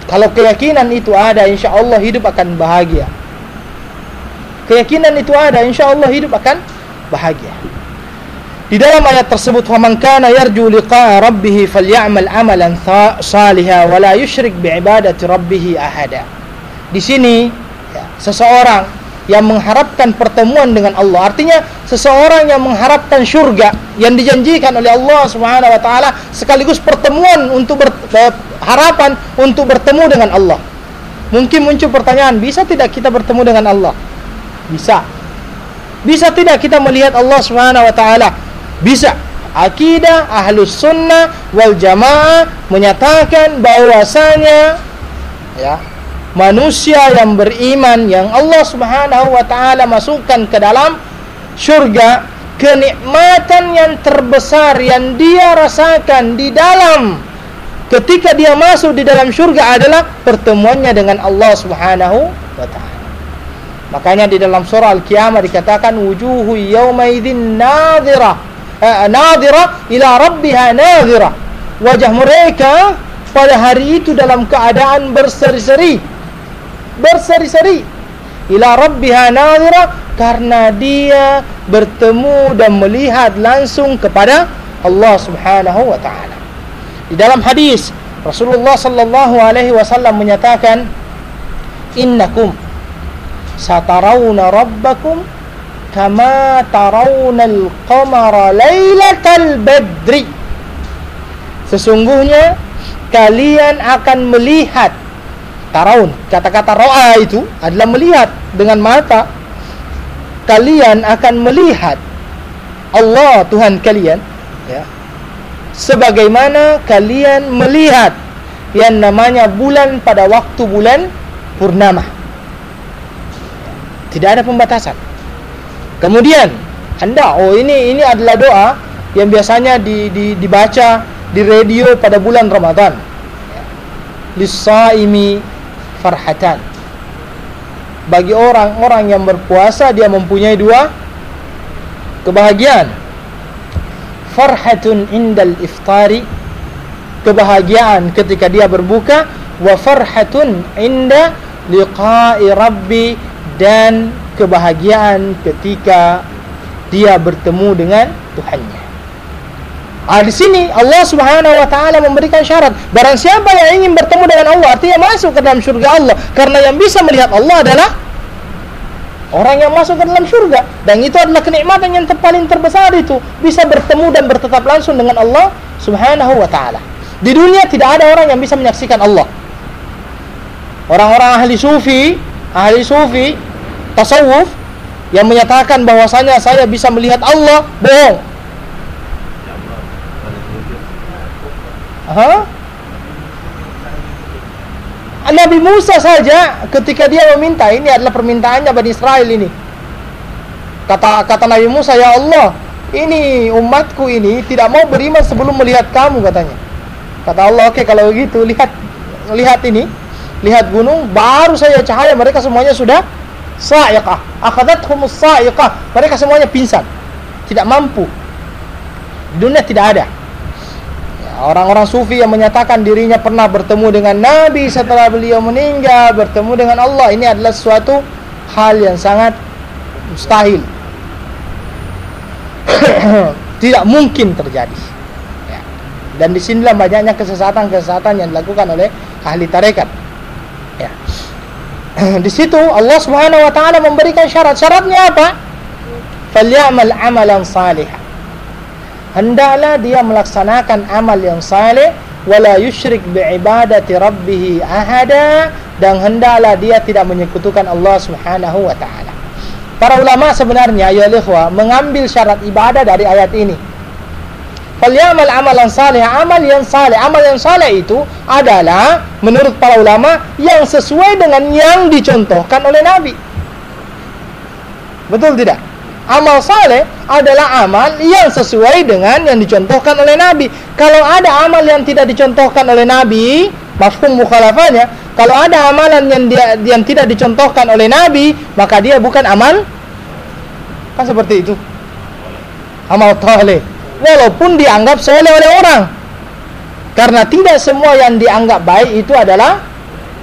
Kalau keyakinan itu ada, insya Allah hidup akan bahagia. Keyakinan itu ada, insya Allah hidup akan bahagia. Di dalam ayat tersebut, "Faman kana yarju liqa'a rabbih falyamal 'amalan salihan wa la yusyrik bi'ibadati rabbih ahada." Di sini ya, seseorang yang mengharapkan pertemuan dengan Allah, artinya seseorang yang mengharapkan syurga yang dijanjikan oleh Allah Subhanahu wa taala, sekaligus pertemuan untuk ber, eh, harapan untuk bertemu dengan Allah. Mungkin muncul pertanyaan, bisa tidak kita bertemu dengan Allah? Bisa. Bisa tidak kita melihat Allah Subhanahu wa taala? Bisa. Akidah Ahlus Sunnah wal Jamaah menyatakan bahwasanya ya, manusia yang beriman yang Allah Subhanahu wa taala masukkan ke dalam syurga, kenikmatan yang terbesar yang dia rasakan di dalam ketika dia masuk di dalam syurga adalah pertemuannya dengan Allah Subhanahu wa taala. Makanya di dalam surah Al-Qiyamah dikatakan wujuhu yawma idzin nadhirah, eh, nadhirah ila rabbiha nadhirah. Wajah mereka pada hari itu dalam keadaan berseri-seri. Berseri-seri ila rabbiha nadhira, karena dia bertemu dan melihat langsung kepada Allah Subhanahu wa taala. Di dalam hadis Rasulullah sallallahu alaihi wasallam menyatakan, "Innakum satarawna rabbakum kama tarawnal qamara lailatal badri." Sesungguhnya kalian akan melihat. Taraun, kata-kata ro'a itu adalah melihat dengan mata. Kalian akan melihat Allah Tuhan kalian ya, sebagaimana kalian melihat yang namanya bulan pada waktu bulan purnama. Tidak ada pembatasan. Kemudian Anda, oh ini ini adalah doa yang biasanya di, di, dibaca di radio pada bulan Ramadan. Lis-saimi farhatan. Bagi orang-orang yang berpuasa, dia mempunyai dua kebahagiaan. Farhatun indal iftari, kebahagiaan ketika dia berbuka, wa farhatun inda liqa'i rabbi, dan kebahagiaan ketika dia bertemu dengan Tuhannya. Ah, di sini Allah Subhanahu wa taala memberikan syarat, barang siapa yang ingin bertemu dengan Allah, artinya masuk ke dalam surga Allah, karena yang bisa melihat Allah adalah orang yang masuk ke dalam surga, dan itu adalah kenikmatan yang paling terbesar, itu bisa bertemu dan bertetap langsung dengan Allah Subhanahu wa taala. Di dunia tidak ada orang yang bisa menyaksikan Allah. Orang-orang ahli sufi, ahli sufi tasawuf yang menyatakan bahwasanya saya bisa melihat Allah, bohong. Aha. Nabi Musa saja ketika dia meminta, ini adalah permintaannya Bani Israel ini. Kata kata Nabi Musa, "Ya Allah, ini umatku ini tidak mau beriman sebelum melihat kamu," katanya. Kata Allah, "Oke, kalau begitu lihat lihat ini, lihat gunung, baru saya cahaya mereka semuanya sudah sa'iqah. Akhadhathumus sa'iqah." Mereka semuanya pingsan, tidak mampu. Di dunia tidak ada. Orang-orang sufi yang menyatakan dirinya pernah bertemu dengan Nabi setelah beliau meninggal, bertemu dengan Allah, ini adalah suatu hal yang sangat mustahil. Tidak mungkin terjadi ya. Dan disinilah banyaknya kesesatan-kesesatan yang dilakukan oleh ahli tarekat ya. Di situ Allah Subhanahu wa taala memberikan syarat. Syaratnya apa? Falyamal amalan salihan, hendaklah dia melaksanakan amal yang saleh, wala yusyrik bi'ibadati rabbih ahada, dan hendaklah dia tidak menyekutukan Allah Subhanahu wa taala. Para ulama sebenarnya ya ikhwah mengambil syarat ibadah dari ayat ini. Falyamal amalan salih, amal yang saleh. Amal yang saleh itu adalah menurut para ulama yang sesuai dengan yang dicontohkan oleh Nabi. Betul tidak? Amal saleh adalah amal yang sesuai dengan yang dicontohkan oleh Nabi. Kalau ada amal yang tidak dicontohkan oleh Nabi, mafhum mukhalafahnya, kalau ada amalan yang dia, yang tidak dicontohkan oleh Nabi, maka dia bukan amal, kan seperti itu, amal saleh, walaupun dianggap saleh oleh orang. Karena tidak semua yang dianggap baik itu adalah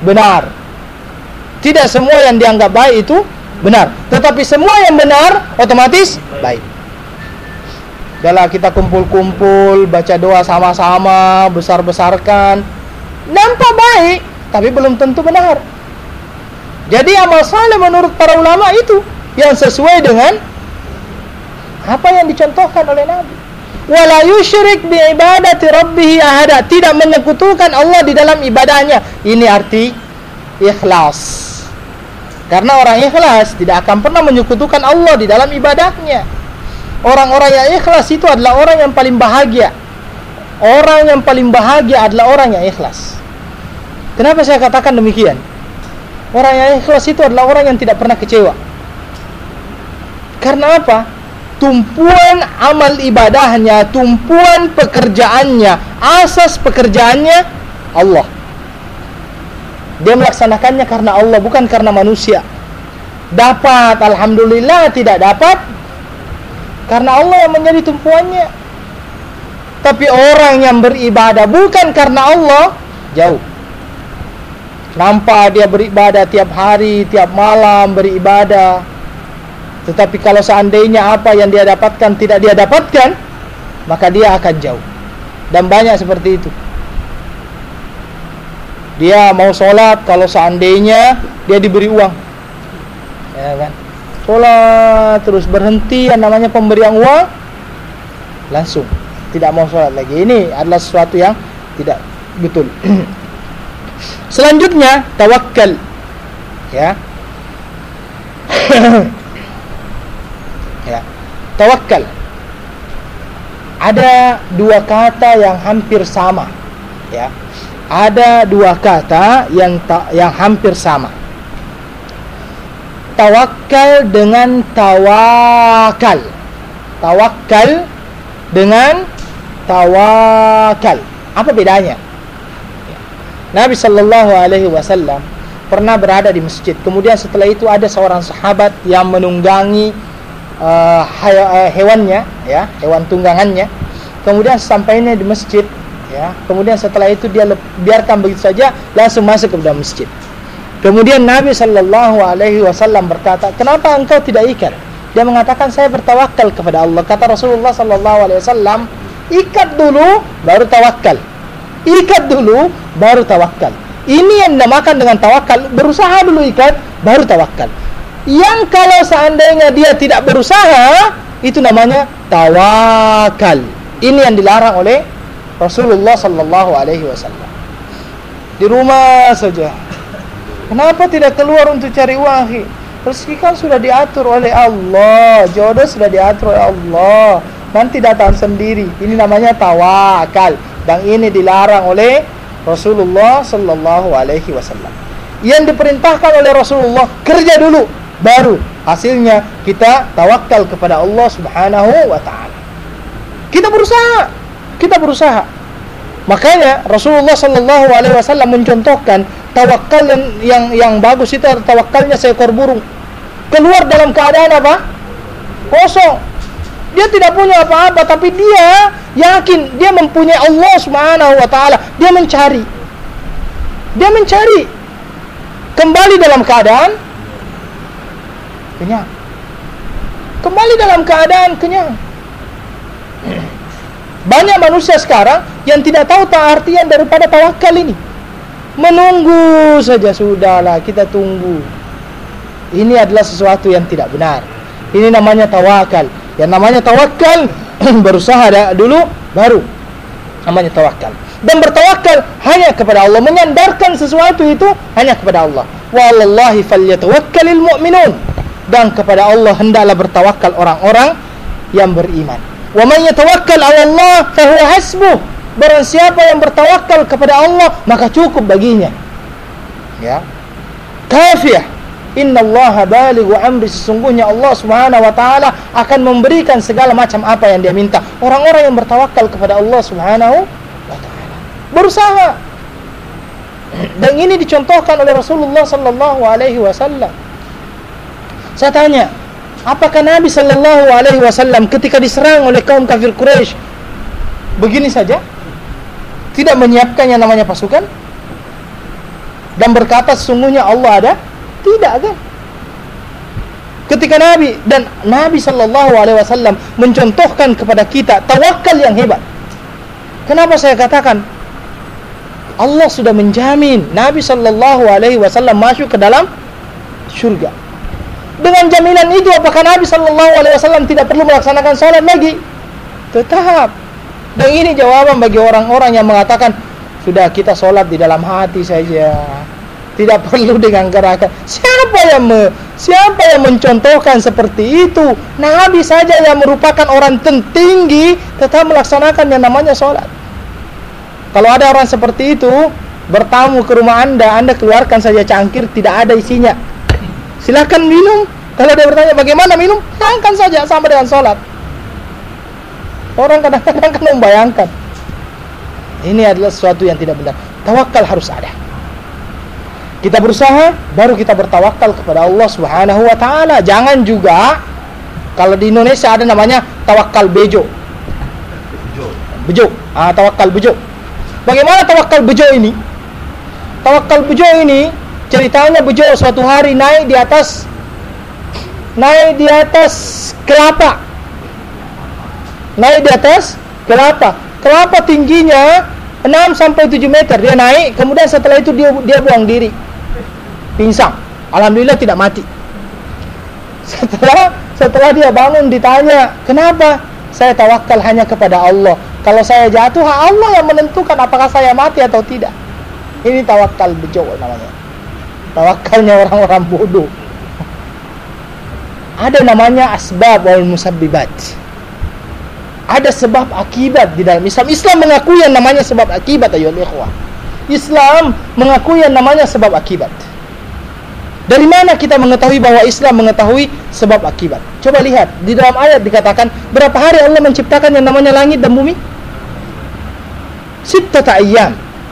benar. Tidak semua yang dianggap baik itu benar, tetapi semua yang benar otomatis baik. Kalau kita kumpul-kumpul, baca doa sama-sama, besar-besarkan, nampak baik, tapi belum tentu benar. Jadi amal saleh menurut para ulama itu yang sesuai dengan apa yang dicontohkan oleh Nabi. Wala yusyrik bi ibadati rabbih ahada, tidak menyekutukan Allah di dalam ibadahnya. Ini arti ikhlas. Karena orang ikhlas tidak akan pernah menyekutukan Allah di dalam ibadahnya. Orang-orang yang ikhlas itu adalah orang yang paling bahagia. Orang yang paling bahagia adalah orang yang ikhlas. Kenapa saya katakan demikian? Orang yang ikhlas itu adalah orang yang tidak pernah kecewa. Karena apa? Tumpuan amal ibadahnya, tumpuan pekerjaannya, asas pekerjaannya Allah. Dia melaksanakannya karena Allah, bukan karena manusia. Dapat, alhamdulillah. Tidak dapat, karena Allah yang menjadi tumpuannya. Tapi orang yang beribadah bukan karena Allah, jauh. Nampak dia beribadah tiap hari, tiap malam beribadah, tetapi kalau seandainya apa yang dia dapatkan tidak dia dapatkan, maka dia akan jauh. Dan banyak seperti itu. Dia mau sholat, kalau seandainya dia diberi uang, ya kan, sholat terus berhenti yang namanya pemberian uang, langsung tidak mau sholat lagi. Ini adalah sesuatu yang tidak betul. Selanjutnya tawakal, ya. Ya, tawakal. Ada dua kata yang hampir sama, ya. Ada dua kata yang ta- yang hampir sama. Tawakal dengan tawakal. Tawakal dengan tawakal. Apa bedanya? Nabi sallallahu alaihi wasallam pernah berada di masjid. Kemudian setelah itu ada seorang sahabat yang menunggangi uh, hewannya, ya, hewan tunggangannya. Kemudian sampainya di masjid, ya. Kemudian setelah itu dia biarkan begitu saja, langsung masuk ke dalam masjid. Kemudian Nabi sallallahu alaihi wasallam berkata, "Kenapa engkau tidak ikat?" Dia mengatakan, "Saya bertawakal kepada Allah." Kata Rasulullah sallallahu alaihi wasallam, "Ikat dulu baru tawakal. Ikat dulu baru tawakal." Ini yang dinamakan dengan tawakal. Berusaha dulu ikat baru tawakal. Yang kalau seandainya dia tidak berusaha, itu namanya tawakal. Ini yang dilarang oleh Rasulullah sallallahu alaihi wasallam. Di rumah saja, kenapa tidak keluar untuk cari uang? Rezeki kan sudah diatur oleh Allah, jodoh sudah diatur oleh Allah, nanti datang sendiri. Ini namanya tawakal, dan ini dilarang oleh Rasulullah sallallahu alaihi wasallam. Yang diperintahkan oleh Rasulullah, kerja dulu, baru hasilnya kita tawakal kepada Allah Subhanahu wa taala. Kita berusaha, kita berusaha. Makanya Rasulullah sallallahu alaihi wasallam mencontohkan tawakal yang yang, yang bagus itu tawakalnya seekor burung. Keluar dalam keadaan apa? Kosong. Dia tidak punya apa-apa, tapi dia yakin dia mempunyai Allah Subhanahu wa taala. Dia mencari. Dia mencari. Kembali dalam keadaan kenyang. Kembali dalam keadaan kenyang. Banyak manusia sekarang yang tidak tahu artian daripada tawakal ini. Menunggu saja, sudahlah kita tunggu. Ini adalah sesuatu yang tidak benar. Ini namanya tawakal. Yang namanya tawakal berusaha dulu baru namanya tawakal. Dan bertawakal hanya kepada Allah, menyandarkan sesuatu itu hanya kepada Allah. Wallahi falyatawakkalul mu'minun. Dan kepada Allah hendaklah bertawakal orang-orang yang beriman. Wa man yatawakkal 'ala Allah fa huwa hasbuh. Barang siapa yang bertawakal kepada Allah, maka cukup baginya. Ya. Kafiyah. Innallaha balighu amri, sesungguhnya Allah Subhanahu wa taala akan memberikan segala macam apa yang dia minta. Orang-orang yang bertawakal kepada Allah Subhanahu wa taala berusaha. Dan ini dicontohkan oleh Rasulullah sallallahu alaihi wasallam. Saya tanya, apakah Nabi sallallahu alaihi wasallam ketika diserang oleh kaum kafir Quraisy begini saja? Tidak menyiapkan yang namanya pasukan? dan berkata sesungguhnya Allah ada? Tidak kan? Ketika Nabi dan Nabi sallallahu alaihi wasallam mencontohkan kepada kita tawakal yang hebat. Kenapa saya katakan Allah sudah menjamin Nabi sallallahu alaihi wasallam masuk ke dalam surga. Dengan jaminan itu apakah Nabi sallallahu alaihi wasallam tidak perlu melaksanakan salat lagi? Tetap. Dan ini jawaban bagi orang-orang yang mengatakan sudah kita salat di dalam hati saja. Tidak perlu dengan gerakan. Siapa yang me, siapa yang mencontohkan seperti itu? Nabi saja yang merupakan orang tertinggi tetap melaksanakan yang namanya salat. Kalau ada orang seperti itu bertamu ke rumah Anda, Anda keluarkan saja cangkir tidak ada isinya. Silakan minum. Kalau dia bertanya bagaimana minum, angkat saja sama dengan salat. Orang kadang-kadang kan membayangkan ini adalah sesuatu yang tidak benar. Tawakal harus ada. Kita berusaha, baru kita bertawakal kepada Allah Subhanahu wa taala. Jangan juga kalau di Indonesia ada namanya tawakal bejo. Bejo. Ah, tawakal bejo. Bagaimana tawakal bejo ini? Tawakal bejo ini ceritanya bejo suatu hari naik di atas naik di atas kelapa. Naik di atas kelapa. Kelapa tingginya enam sampai tujuh meter. Dia naik, kemudian setelah itu dia dia buang diri. Pingsan. Alhamdulillah tidak mati. Setelah setelah dia bangun ditanya, "Kenapa?" "Saya tawakal hanya kepada Allah. Kalau saya jatuh, Allah yang menentukan apakah saya mati atau tidak." Ini tawakal bejo namanya. Tawakalnya orang-orang bodoh. Ada namanya asbab wal musabbibat. Ada sebab akibat di dalam Islam. Islam mengakui yang namanya sebab akibat, ayyuhal ikhwah. Islam mengakui yang namanya sebab akibat. Dari mana kita mengetahui bahwa Islam mengetahui sebab akibat? Coba lihat, di dalam ayat dikatakan berapa hari Allah menciptakan yang namanya langit dan bumi? Sittata ayyam.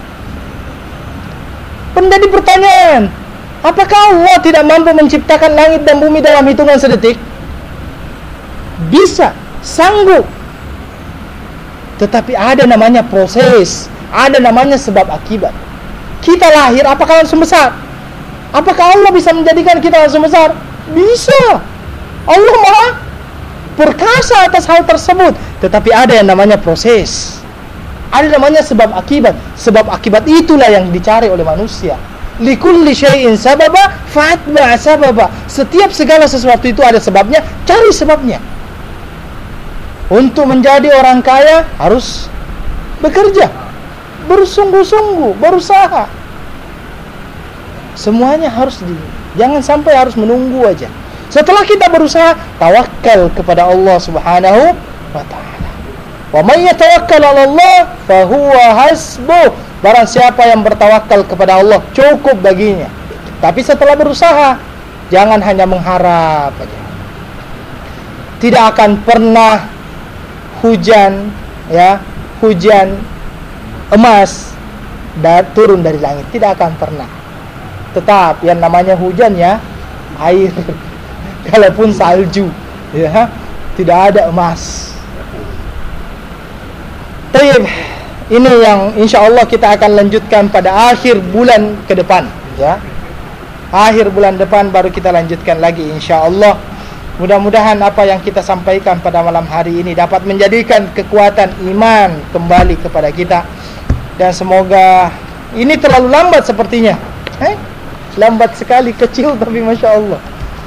Menjadi pertanyaan, apakah Allah tidak mampu menciptakan langit dan bumi dalam hitungan sedetik? Bisa, sanggup. Tetapi ada namanya proses, ada namanya sebab akibat. Kita lahir, apakah langsung besar? Apakah Allah bisa menjadikan kita langsung besar? Bisa. Allah Maha perkasa atas hal tersebut. Tetapi ada yang namanya proses, ada namanya sebab akibat. Sebab akibat itulah yang dicari oleh manusia. Likulli syai'in sababa fatba' sababa. Setiap segala sesuatu itu ada sebabnya, cari sebabnya. Untuk menjadi orang kaya harus bekerja, bersungguh-sungguh, berusaha. Semuanya harus di, jangan sampai harus menunggu aja. Setelah kita berusaha, tawakal kepada Allah Subhanahu wa taala. Wa may yatawakkal 'ala Allah fa huwa hasbuh. Barang siapa yang bertawakal kepada Allah, cukup baginya. Tapi setelah berusaha, jangan hanya mengharap aja. Tidak akan pernah hujan, ya, hujan emas dan turun dari langit, tidak akan pernah. Tetap yang namanya hujan ya air, kalaupun salju, ya, tidak ada emas. Baik, ini yang insya Allah kita akan lanjutkan pada akhir bulan ke depan, ya. Akhir bulan depan baru kita lanjutkan lagi insya Allah. Mudah-mudahan apa yang kita sampaikan pada malam hari ini dapat menjadikan kekuatan iman kembali kepada kita. Dan semoga ini terlalu lambat sepertinya, eh? Lambat sekali, kecil tapi Masya Allah.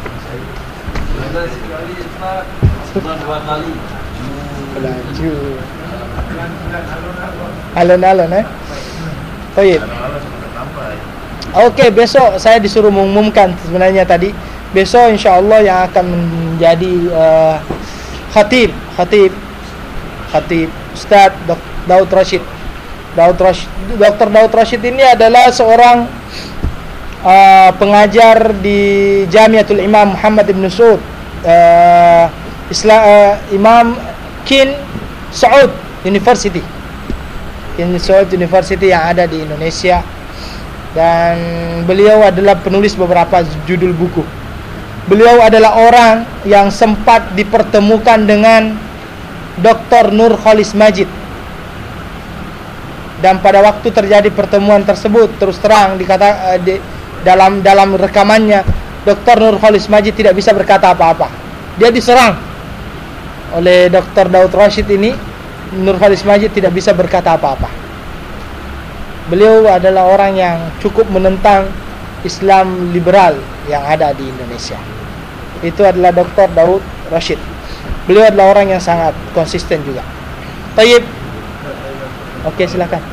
Laju alon-alon, eh? Baik. Oke, besok saya disuruh mengumumkan sebenarnya tadi. Besok insya Allah yang akan menjadi uh, khatib, khatib, khatib Ustaz Daud Rashid. Daud Rashid, Doktor Daud Rashid ini adalah seorang uh, pengajar di Jamiatul Imam Muhammad Ibn Saud, uh, Islam, uh, Imam King Saud University, King Saud University yang ada di Indonesia. Dan beliau adalah penulis beberapa judul buku. Beliau adalah orang yang sempat dipertemukan dengan Doktor Nur Khalis Majid. dan pada waktu terjadi pertemuan tersebut terus terang dikata uh, di, dalam dalam rekamannya Doktor Nur Khalis Majid tidak bisa berkata apa-apa. Dia diserang oleh Doktor Daud Rashid ini. Nur Khalis Majid tidak bisa berkata apa-apa. Beliau adalah orang yang cukup menentang Islam liberal yang ada di Indonesia. Itu adalah Doktor Daud Rashid. Beliau adalah orang yang sangat konsisten juga. Tayyib. Okey, silakan.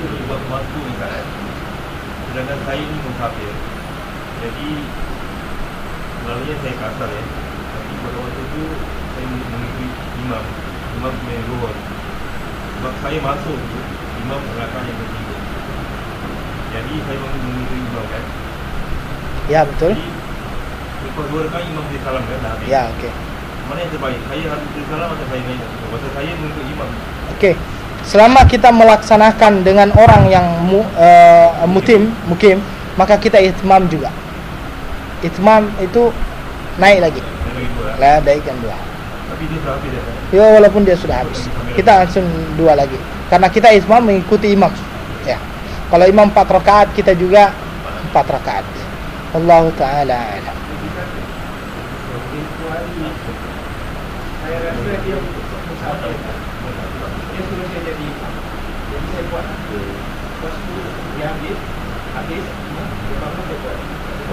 Sedangkan saya ini musafir, jadi selalunya saya kasar ya. Tapi pada waktu itu saya mengikuti imam, imam punya zuhur. Sebab saya masuk tu, imam rakaat yang ketiga. Jadi saya mengikuti imam kan. Ya, betul. Jadi lepas dua rakaat imam beri salam kan dah habis. Ya, okey. Mana yang terbaik? Saya harus beri salam atau saya naik? Sebab saya mengikuti imam. Okey. Selama kita melaksanakan dengan orang yang mu, uh, mutim, mukim, maka kita itmam juga. Itmam itu naik lagi. Yang lagi dua. Lah, naikkan dua. Tapi dia sudah habis dah. Ya, walaupun dia sudah habis, kita langsung dua lagi. Karena kita itmam mengikuti imam. Ya. Kalau imam empat rakaat, kita juga empat rakaat. Wallahu taala a'lam. Saya rasa dia musafir. Dia suruh saya jadi imam. Jadi saya buat. Lepas tu dia habis, habis, dia bangun dia buat.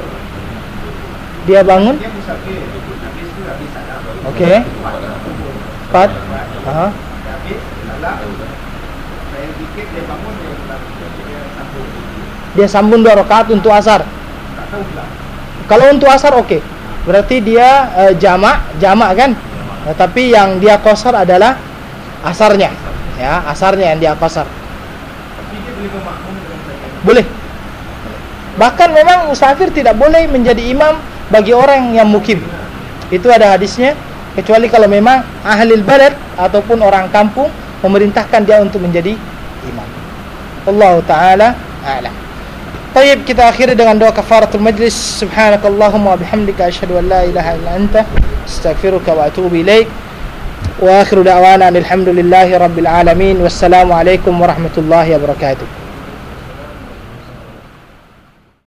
Dia bangun. Dia musafir. Habis tu habis salam. Okey. Empat. Aha. Dia habis salam. Saya fikir dia bangun dia ulang. Dia sambung. Dia sambung dua rakaat untuk asar. Tak tahu pula. Kalau untuk asar okey. Berarti dia uh, jamak, jamak kan? Uh, tapi yang dia qasar adalah asarnya. Ya, asarnya yang dia qasar. Tapi dia boleh bermakmum dengan saya. Boleh. Bahkan memang musafir tidak boleh menjadi imam bagi orang yang mukim. Itu ada hadisnya, kecuali kalau memang ahlil balad ataupun orang kampung memerintahkan dia untuk menjadi imam. Wallahu taala a'lam. Baik, kita akhiri dengan doa kafaratul majlis. Subhanakallahumma wa bihamdika asyhadu an la ilaha illa anta astaghfiruka wa atubu ilaik. Wa akhiru da'wana alhamdulillahi rabbil alamin. Wassalamu alaikum warahmatullahi wabarakatuh.